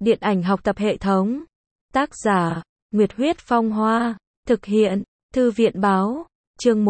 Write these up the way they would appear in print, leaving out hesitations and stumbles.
Điện ảnh học tập hệ thống. Tác giả, Nguyệt Huyết Phong Hoa. Thực hiện, Thư viện Báo. Chương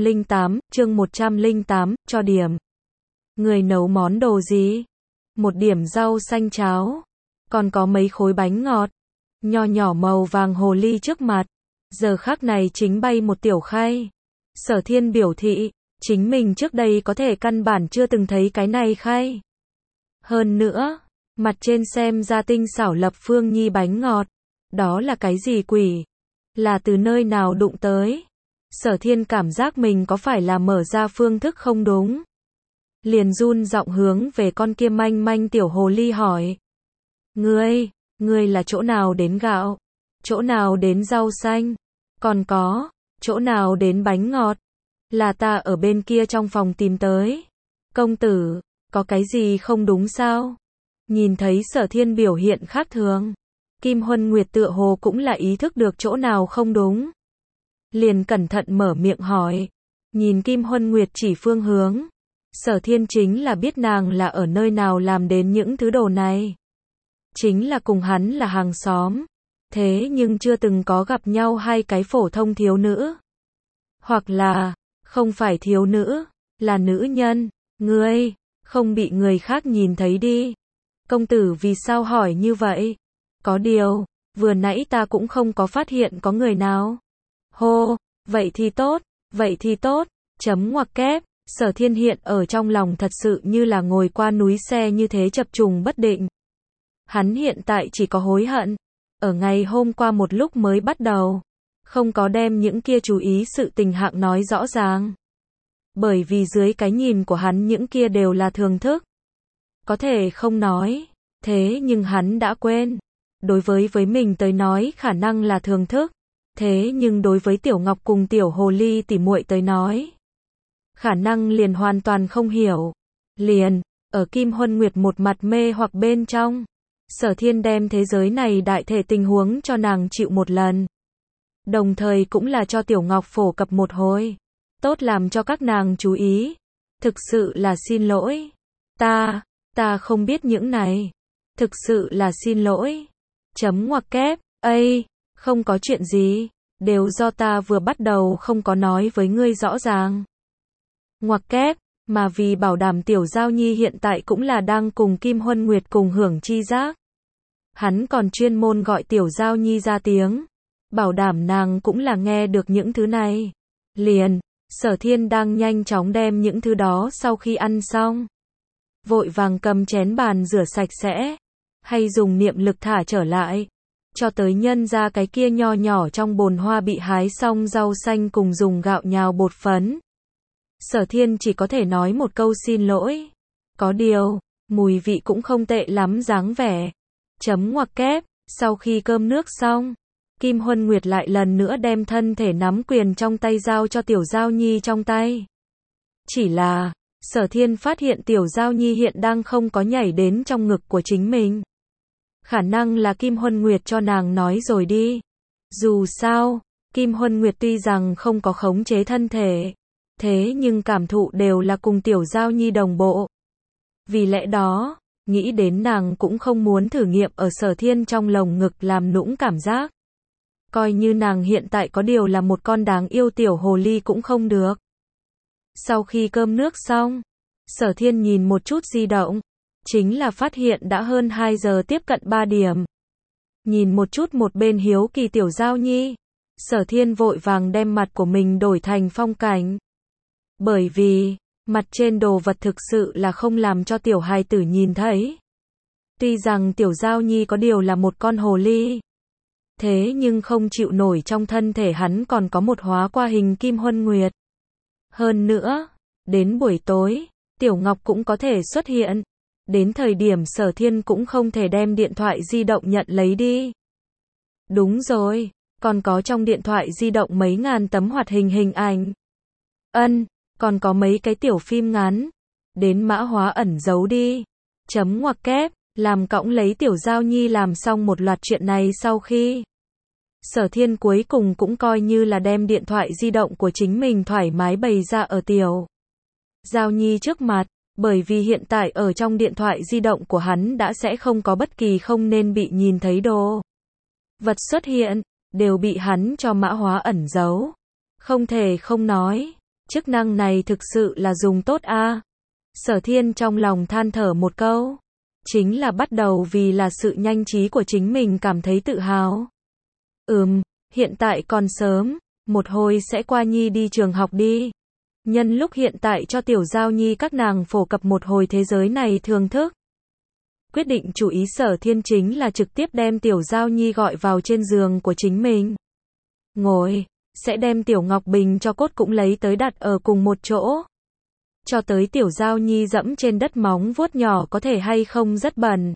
108, cho điểm. Người nấu món đồ gì? Một điểm rau xanh cháo. Còn có mấy khối bánh ngọt. Nho nhỏ màu vàng hồ ly trước mặt. Giờ khắc này chính bay một tiểu khay. Sở Thiên biểu thị, chính mình trước đây có thể căn bản chưa từng thấy cái này khay. Hơn nữa, mặt trên xem ra tinh xảo lập phương nhi bánh ngọt. Đó là cái gì quỷ? Là từ nơi nào đụng tới? Sở Thiên cảm giác mình có phải là mở ra phương thức không đúng. Liền run giọng hướng về con kia manh manh tiểu hồ ly hỏi. Ngươi là chỗ nào đến gạo? Chỗ nào đến rau xanh? Còn có, chỗ nào đến bánh ngọt? Là ta ở bên kia trong phòng tìm tới. Công tử, có cái gì không đúng sao? Nhìn thấy Sở Thiên biểu hiện khác thường. Kim Huân Nguyệt tựa hồ cũng là ý thức được chỗ nào không đúng. Liền cẩn thận mở miệng hỏi. Nhìn Kim Huân Nguyệt chỉ phương hướng. Sở Thiên chính là biết nàng là ở nơi nào làm đến những thứ đồ này. Chính là cùng hắn là hàng xóm. Thế nhưng chưa từng có gặp nhau hai cái phổ thông thiếu nữ. Hoặc là, không phải thiếu nữ, là nữ nhân. Ngươi, không bị người khác nhìn thấy đi. Công tử vì sao hỏi như vậy? Có điều, vừa nãy ta cũng không có phát hiện có người nào. Hô, vậy thì tốt, chấm ngoặc kép. Sở Thiên hiện ở trong lòng thật sự như là ngồi qua núi xe như thế chập trùng bất định. Hắn hiện tại chỉ có hối hận. Ở ngày hôm qua một lúc mới bắt đầu. Không có đem những kia chú ý sự tình hạng nói rõ ràng. Bởi vì dưới cái nhìn của hắn những kia đều là thường thức. Có thể không nói. Thế nhưng hắn đã quên. Đối với mình tới nói khả năng là thường thức. Thế nhưng đối với Tiểu Ngọc cùng Tiểu Hồ Ly tỉ muội tới nói. Khả năng liền hoàn toàn không hiểu. Liền, ở Kim Huân Nguyệt một mặt mê hoặc bên trong. Sở Thiên đem thế giới này đại thể tình huống cho nàng chịu một lần. Đồng thời cũng là cho Tiểu Ngọc phổ cập một hồi. Tốt làm cho các nàng chú ý. Thực sự là xin lỗi. Ta không biết những này. Thực sự là xin lỗi. Chấm ngoặc kép, không có chuyện gì. Đều do ta vừa bắt đầu không có nói với ngươi rõ ràng. Ngoặc kép, mà vì bảo đảm Tiểu Giao Nhi hiện tại cũng là đang cùng Kim Huân Nguyệt cùng hưởng chi giác. Hắn còn chuyên môn gọi Tiểu Giao Nhi ra tiếng. Bảo đảm nàng cũng là nghe được những thứ này. Liền, Sở Thiên đang nhanh chóng đem những thứ đó sau khi ăn xong. Vội vàng cầm chén bàn rửa sạch sẽ. Hay dùng niệm lực thả trở lại. Cho tới nhân ra cái kia nho nhỏ trong bồn hoa bị hái xong rau xanh cùng dùng gạo nhào bột phấn. Sở Thiên chỉ có thể nói một câu xin lỗi. Có điều, mùi vị cũng không tệ lắm dáng vẻ. Chấm ngoặc kép, sau khi cơm nước xong, Kim Huân Nguyệt lại lần nữa đem thân thể nắm quyền trong tay giao cho Tiểu Giao Nhi trong tay. Chỉ là, Sở Thiên phát hiện Tiểu Giao Nhi hiện đang không có nhảy đến trong ngực của chính mình. Khả năng là Kim Huân Nguyệt cho nàng nói rồi đi. Dù sao, Kim Huân Nguyệt tuy rằng không có khống chế thân thể, thế nhưng cảm thụ đều là cùng Tiểu Giao Nhi đồng bộ. Vì lẽ đó, nghĩ đến nàng cũng không muốn thử nghiệm ở Sở Thiên trong lồng ngực làm nũng cảm giác. Coi như nàng hiện tại có điều là một con đáng yêu tiểu hồ ly cũng không được. Sau khi cơm nước xong, Sở Thiên nhìn một chút di động, chính là phát hiện đã hơn 2 giờ tiếp cận 3 điểm. Nhìn một chút một bên hiếu kỳ Tiểu Giao Nhi, Sở Thiên vội vàng đem mặt của mình đổi thành phong cảnh. Bởi vì, mặt trên đồ vật thực sự là không làm cho tiểu hài tử nhìn thấy. Tuy rằng Tiểu Giao Nhi có điều là một con hồ ly. Thế nhưng không chịu nổi trong thân thể hắn còn có một hóa qua hình Kim Huân Nguyệt. Hơn nữa, đến buổi tối, Tiểu Ngọc cũng có thể xuất hiện. Đến thời điểm Sở Thiên cũng không thể đem điện thoại di động nhận lấy đi. Đúng rồi, còn có trong điện thoại di động mấy ngàn tấm hoạt hình hình ảnh. Còn có mấy cái tiểu phim ngắn. Đến mã hóa ẩn giấu đi. Chấm ngoặc kép, làm cõng lấy Tiểu Giao Nhi làm xong một loạt chuyện này sau khi. Sở Thiên cuối cùng cũng coi như là đem điện thoại di động của chính mình thoải mái bày ra ở Tiểu Giao Nhi trước mặt. Bởi vì hiện tại ở trong điện thoại di động của hắn đã sẽ không có bất kỳ không nên bị nhìn thấy đồ vật xuất hiện, đều bị hắn cho mã hóa ẩn giấu. Không thể không nói, chức năng này thực sự là dùng tốt a. Sở Thiên trong lòng than thở một câu, chính là bắt đầu vì là sự nhanh trí của chính mình cảm thấy tự hào. Hiện tại còn sớm, một hồi sẽ qua Nhi đi trường học đi. Nhân lúc hiện tại cho Tiểu Giao Nhi các nàng phổ cập một hồi thế giới này thưởng thức. Quyết định chủ ý Sở Thiên chính là trực tiếp đem Tiểu Giao Nhi gọi vào trên giường của chính mình. Ngồi, sẽ đem Tiểu Ngọc Bình cho cốt cũng lấy tới đặt ở cùng một chỗ. Cho tới Tiểu Giao Nhi dẫm trên đất móng vuốt nhỏ có thể hay không rất bẩn.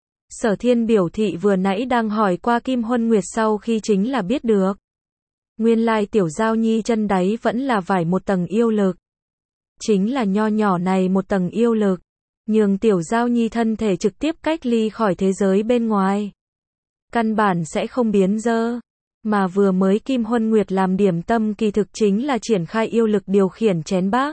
Sở Thiên biểu thị vừa nãy đang hỏi qua Kim Huân Nguyệt sau khi chính là biết được. Nguyên lai Tiểu Giao Nhi chân đáy vẫn là vải một tầng yêu lực. Chính là nho nhỏ này một tầng yêu lực, nhường Tiểu Giao Nhi thân thể trực tiếp cách ly khỏi thế giới bên ngoài. Căn bản sẽ không biến dơ. Mà vừa mới Kim Huân Nguyệt làm điểm tâm kỳ thực chính là triển khai yêu lực điều khiển chén bát.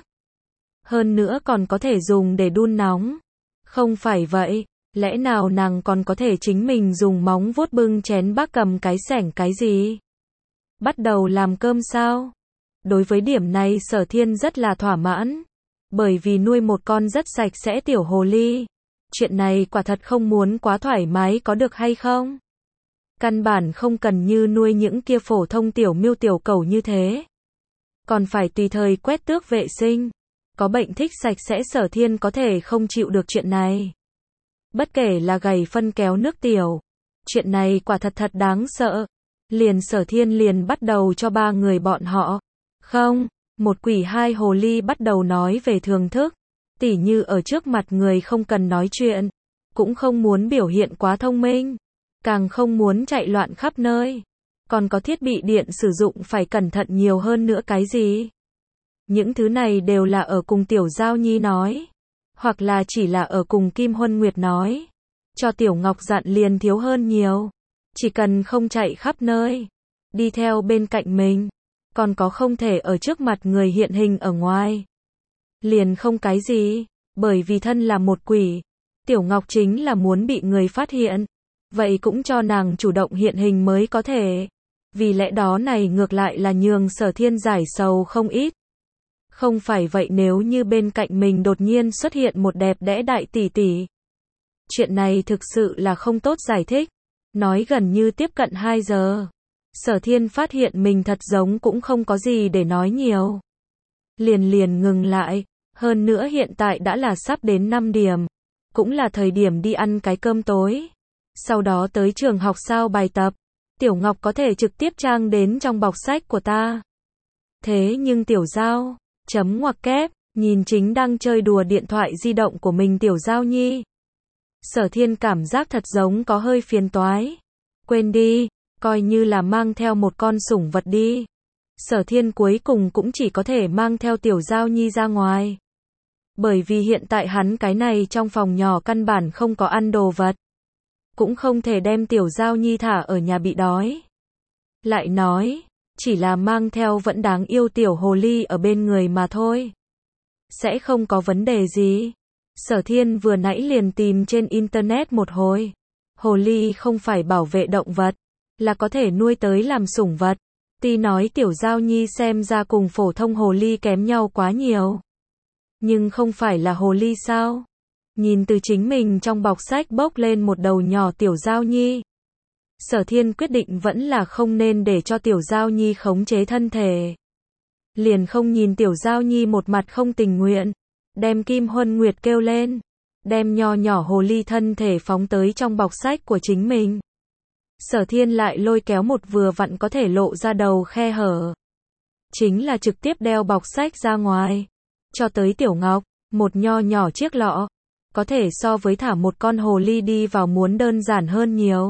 Hơn nữa còn có thể dùng để đun nóng. Không phải vậy, lẽ nào nàng còn có thể chính mình dùng móng vuốt bưng chén bát cầm cái xẻng cái gì? Bắt đầu làm cơm sao? Đối với điểm này Sở Thiên rất là thỏa mãn. Bởi vì nuôi một con rất sạch sẽ tiểu hồ ly. Chuyện này quả thật không muốn quá thoải mái có được hay không? Căn bản không cần như nuôi những kia phổ thông tiểu miêu tiểu cẩu như thế. Còn phải tùy thời quét tước vệ sinh. Có bệnh thích sạch sẽ Sở Thiên có thể không chịu được chuyện này. Bất kể là gầy phân kéo nước tiểu. Chuyện này quả thật thật đáng sợ. Liền Sở Thiên liền bắt đầu cho ba người bọn họ. Không, một quỷ hai hồ ly bắt đầu nói về thưởng thức. Tỉ như ở trước mặt người không cần nói chuyện. Cũng không muốn biểu hiện quá thông minh. Càng không muốn chạy loạn khắp nơi. Còn có thiết bị điện sử dụng phải cẩn thận nhiều hơn nữa cái gì. Những thứ này đều là ở cùng Tiểu Giao Nhi nói. Hoặc là chỉ là ở cùng Kim Huân Nguyệt nói. Cho Tiểu Ngọc dặn liền thiếu hơn nhiều. Chỉ cần không chạy khắp nơi. Đi theo bên cạnh mình. Còn có không thể ở trước mặt người hiện hình ở ngoài. Liền không cái gì. Bởi vì thân là một quỷ. Tiểu Ngọc chính là muốn bị người phát hiện. Vậy cũng cho nàng chủ động hiện hình mới có thể. Vì lẽ đó này ngược lại là nhường Sở Thiên giải sầu không ít. Không phải vậy nếu như bên cạnh mình đột nhiên xuất hiện một đẹp đẽ đại tỷ tỷ. Chuyện này thực sự là không tốt giải thích. Nói gần như tiếp cận 2 giờ. Sở Thiên phát hiện mình thật giống cũng không có gì để nói nhiều. Liền ngừng lại. Hơn nữa hiện tại đã là sắp đến 5 điểm. Cũng là thời điểm đi ăn cái cơm tối. Sau đó tới trường học sao bài tập. Tiểu Ngọc có thể trực tiếp trang đến trong bọc sách của ta. Thế nhưng Tiểu Giao, chấm ngoặc kép, nhìn chính đang chơi đùa điện thoại di động của mình Tiểu Giao Nhi. Sở Thiên cảm giác thật giống có hơi phiền toái. Quên đi, coi như là mang theo một con sủng vật đi. Sở Thiên cuối cùng cũng chỉ có thể mang theo Tiểu Giao Nhi ra ngoài. Bởi vì hiện tại hắn cái này trong phòng nhỏ căn bản không có ăn đồ vật. Cũng không thể đem Tiểu Giao Nhi thả ở nhà bị đói. Lại nói, chỉ là mang theo vẫn đáng yêu tiểu hồ ly ở bên người mà thôi. Sẽ không có vấn đề gì. Sở Thiên vừa nãy liền tìm trên internet một hồi. Hồ ly không phải bảo vệ động vật, là có thể nuôi tới làm sủng vật. Tuy nói Tiểu Giao Nhi xem ra cùng phổ thông hồ ly kém nhau quá nhiều. Nhưng không phải là hồ ly sao? Nhìn từ chính mình trong bọc sách bốc lên một đầu nhỏ Tiểu Giao Nhi. Sở Thiên quyết định vẫn là không nên để cho Tiểu Giao Nhi khống chế thân thể. Liền không nhìn Tiểu Giao Nhi một mặt không tình nguyện. Đem Kim Huân Nguyệt kêu lên. Đem nho nhỏ hồ ly thân thể phóng tới trong bọc sách của chính mình. Sở Thiên lại lôi kéo một vừa vặn có thể lộ ra đầu khe hở. Chính là trực tiếp đeo bọc sách ra ngoài. Cho tới Tiểu Ngọc, một nho nhỏ chiếc lọ. Có thể so với thả một con hồ ly đi vào muốn đơn giản hơn nhiều.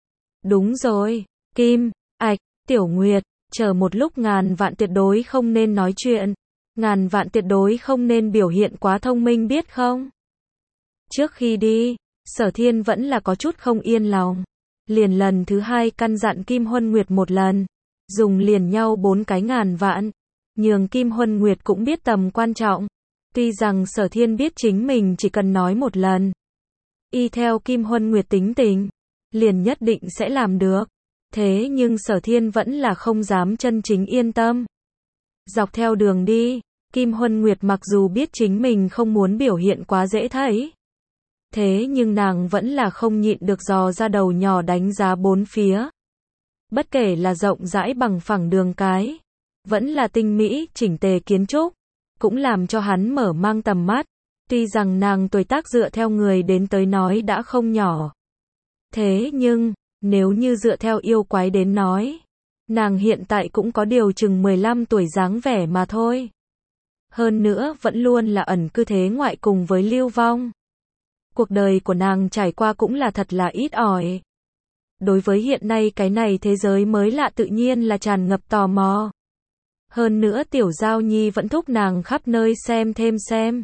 Đúng rồi, Kim, Ạch, Tiểu Nguyệt, chờ một lúc ngàn vạn tuyệt đối không nên nói chuyện. Ngàn vạn tuyệt đối không nên biểu hiện quá thông minh biết không? Trước khi đi, Sở Thiên vẫn là có chút không yên lòng. Liền lần thứ 2 căn dặn Kim Huân Nguyệt một lần. Dùng liền nhau 4 cái ngàn vạn. Nhường Kim Huân Nguyệt cũng biết tầm quan trọng. Tuy rằng Sở Thiên biết chính mình chỉ cần nói một lần, y theo Kim Huân Nguyệt tính tình, liền nhất định sẽ làm được. Thế nhưng Sở Thiên vẫn là không dám chân chính yên tâm. Dọc theo đường đi, Kim Huân Nguyệt mặc dù biết chính mình không muốn biểu hiện quá dễ thấy, thế nhưng nàng vẫn là không nhịn được dò ra đầu nhỏ đánh giá bốn phía. Bất kể là rộng rãi bằng phẳng đường cái, vẫn là tinh mỹ, chỉnh tề kiến trúc, cũng làm cho hắn mở mang tầm mắt. Tuy rằng nàng tuổi tác dựa theo người đến tới nói đã không nhỏ, thế nhưng, nếu như dựa theo yêu quái đến nói, nàng hiện tại cũng có điều chừng 15 tuổi dáng vẻ mà thôi. Hơn nữa vẫn luôn là ẩn cư thế ngoại cùng với lưu vong. Cuộc đời của nàng trải qua cũng là thật là ít ỏi. Đối với hiện nay cái này thế giới mới lạ tự nhiên là tràn ngập tò mò. Hơn nữa Tiểu Giao Nhi vẫn thúc nàng khắp nơi xem thêm xem.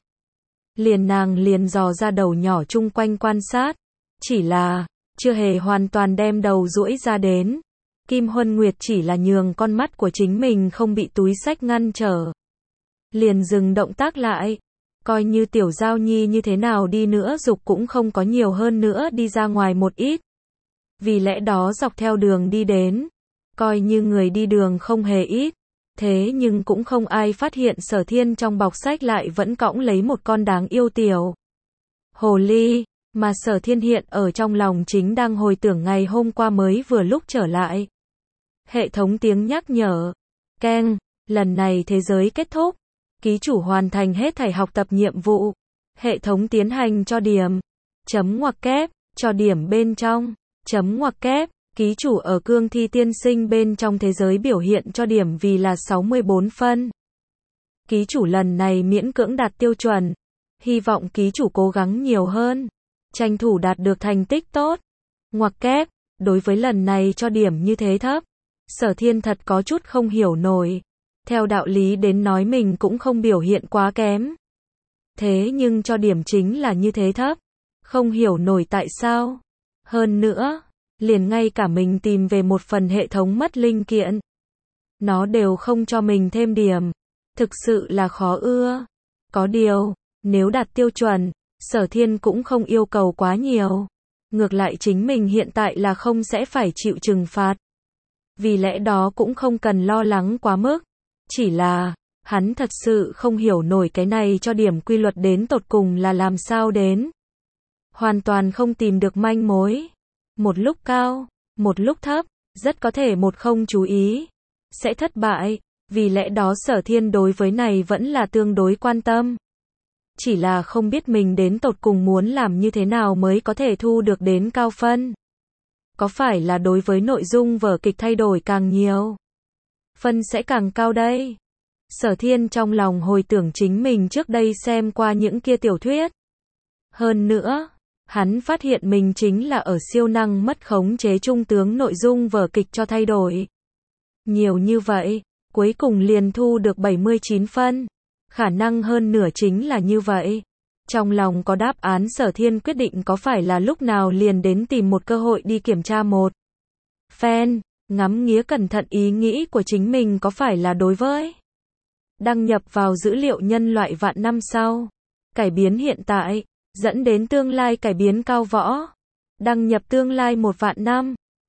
Nàng liền dò ra đầu nhỏ chung quanh quan sát. Chỉ là, chưa hề hoàn toàn đem đầu duỗi ra đến. Kim Huân Nguyệt chỉ là nhường con mắt của chính mình không bị túi xách ngăn trở. Liền dừng động tác lại. Coi như Tiểu Giao Nhi như thế nào đi nữa dục cũng không có nhiều hơn nữa đi ra ngoài một ít. Vì lẽ đó dọc theo đường đi đến, coi như người đi đường không hề ít, thế nhưng cũng không ai phát hiện Sở Thiên trong bọc sách lại vẫn cõng lấy một con đáng yêu tiểu hồ ly, mà Sở Thiên hiện ở trong lòng chính đang hồi tưởng ngày hôm qua mới vừa lúc trở lại. Hệ thống tiếng nhắc nhở, keng, lần này thế giới kết thúc, ký chủ hoàn thành hết thảy học tập nhiệm vụ, hệ thống tiến hành cho điểm, chấm ngoặc kép, cho điểm bên trong. Chấm ngoặc kép, ký chủ ở cương thi tiên sinh bên trong thế giới biểu hiện cho điểm vì là 64 phân. Ký chủ lần này miễn cưỡng đạt tiêu chuẩn. Hy vọng ký chủ cố gắng nhiều hơn. Tranh thủ đạt được thành tích tốt. Ngoặc kép, đối với lần này cho điểm như thế thấp. Sở Thiên thật có chút không hiểu nổi. Theo đạo lý đến nói mình cũng không biểu hiện quá kém. Thế nhưng cho điểm chính là như thế thấp. Không hiểu nổi tại sao. Hơn nữa, liền ngay cả mình tìm về một phần hệ thống mất linh kiện, nó đều không cho mình thêm điểm. Thực sự là khó ưa. Có điều, nếu đạt tiêu chuẩn, Sở Thiên cũng không yêu cầu quá nhiều. Ngược lại chính mình hiện tại là không sẽ phải chịu trừng phạt. Vì lẽ đó cũng không cần lo lắng quá mức. Chỉ là, hắn thật sự không hiểu nổi cái này cho điểm quy luật đến tột cùng là làm sao đến. Hoàn toàn không tìm được manh mối. Một lúc cao, một lúc thấp, rất có thể một không chú ý, sẽ thất bại. Vì lẽ đó Sở Thiên đối với này vẫn là tương đối quan tâm. Chỉ là không biết mình đến tột cùng muốn làm như thế nào mới có thể thu được đến cao phân. Có phải là đối với nội dung vở kịch thay đổi càng nhiều, phân sẽ càng cao đây? Sở Thiên trong lòng hồi tưởng chính mình trước đây xem qua những kia tiểu thuyết. Hơn nữa, hắn phát hiện mình chính là ở siêu năng mất khống chế trung tướng nội dung vở kịch cho thay đổi. Nhiều như vậy, cuối cùng liền thu được 79 phân. Khả năng hơn nửa chính là như vậy. Trong lòng có đáp án Sở Thiên quyết định có phải là lúc nào liền đến tìm một cơ hội đi kiểm tra một phen, ngắm nghía cẩn thận ý nghĩ của chính mình có phải là đối với đăng nhập vào dữ liệu nhân loại vạn năm sau, cải biến hiện tại, dẫn đến tương lai cải biến cao võ, đăng nhập tương lai 1 vạn năm,